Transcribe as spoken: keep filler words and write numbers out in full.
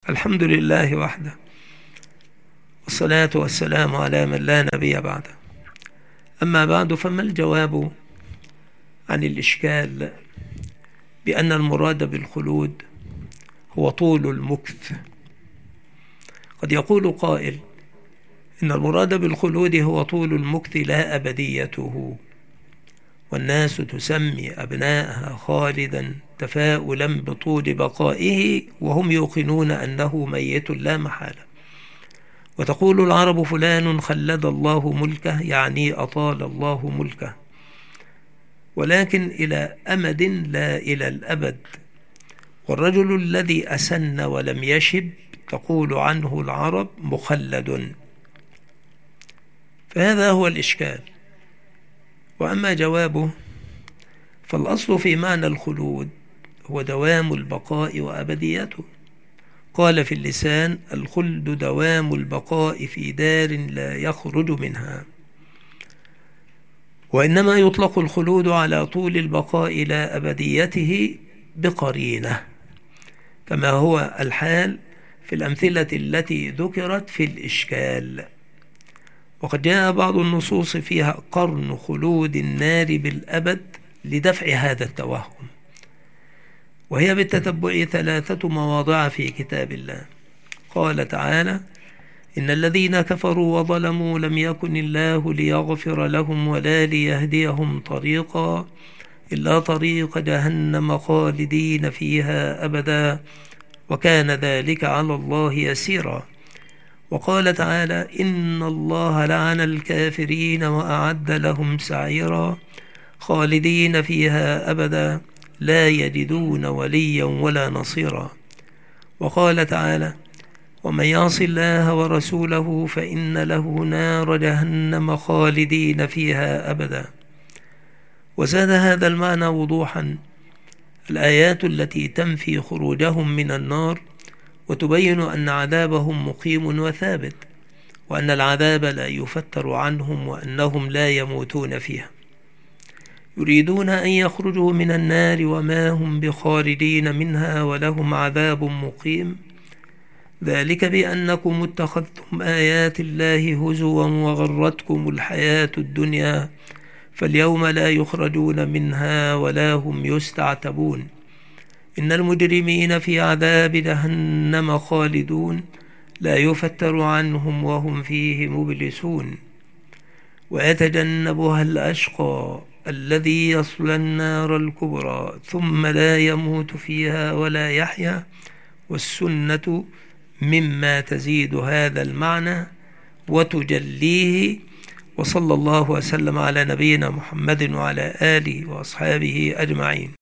الحمد لله وحده، والصلاة والسلام على من لا نبي بعده. أما بعد، فما الجواب عن الإشكال بأن المراد بالخلود هو طول المكث؟ قد يقول قائل إن المراد بالخلود هو طول المكث لا أبديته، والناس تسمي أبناءها خالدا تفاؤلا بطول بقائه وهم يوقنون أنه ميت لا محالة. وتقول العرب فلان خلد الله ملكه، يعني أطال الله ملكه، ولكن إلى أمد لا إلى الأبد. والرجل الذي أسن ولم يشب تقول عنه العرب مخلد. فهذا هو الإشكال. وأما جوابه فالأصل في معنى الخلود هو دوام البقاء وأبديته. قال في اللسان: الخلد دوام البقاء في دار لا يخرج منها. وإنما يطلق الخلود على طول البقاء لا أبديته بقرينة، كما هو الحال في الأمثلة التي ذكرت في الإشكال. وقد جاء بعض النصوص فيها قرن خلود النار بالأبد لدفع هذا التوهم، وهي بالتتبع ثلاثة مواضع في كتاب الله. قال تعالى: إن الذين كفروا وظلموا لم يكن الله ليغفر لهم ولا ليهديهم طريقا إلا طريق جهنم خالدين فيها أبدا وكان ذلك على الله يسيرا. وقال تعالى: إن الله لعن الكافرين وأعد لهم سعيرا خالدين فيها أبدا لا يجدون وليا ولا نصيرا. وقال تعالى: ومن يعص الله ورسوله فإن له نار جهنم خالدين فيها أبدا. وزاد هذا المعنى وضوحا الآيات التي تنفي خروجهم من النار وتبين أن عذابهم مقيم وثابت، وأن العذاب لا يفتر عنهم، وأنهم لا يموتون فيها. يريدون أن يخرجوا من النار وما هم بخارجين منها ولهم عذاب مقيم، ذلك بأنكم اتخذتم آيات الله هزوا وغرتكم الحياة الدنيا فاليوم لا يخرجون منها ولا هم يستعتبون. إن المجرمين في عذاب جهنم خالدون لا يفتر عنهم وهم فيه مبلسون. ويتجنبها الأشقى الذي يصلى النار الكبرى ثم لا يموت فيها ولا يحيا. والسنة مما تزيد هذا المعنى وتجليه. وصلى الله وسلم على نبينا محمد وعلى آله وأصحابه أجمعين.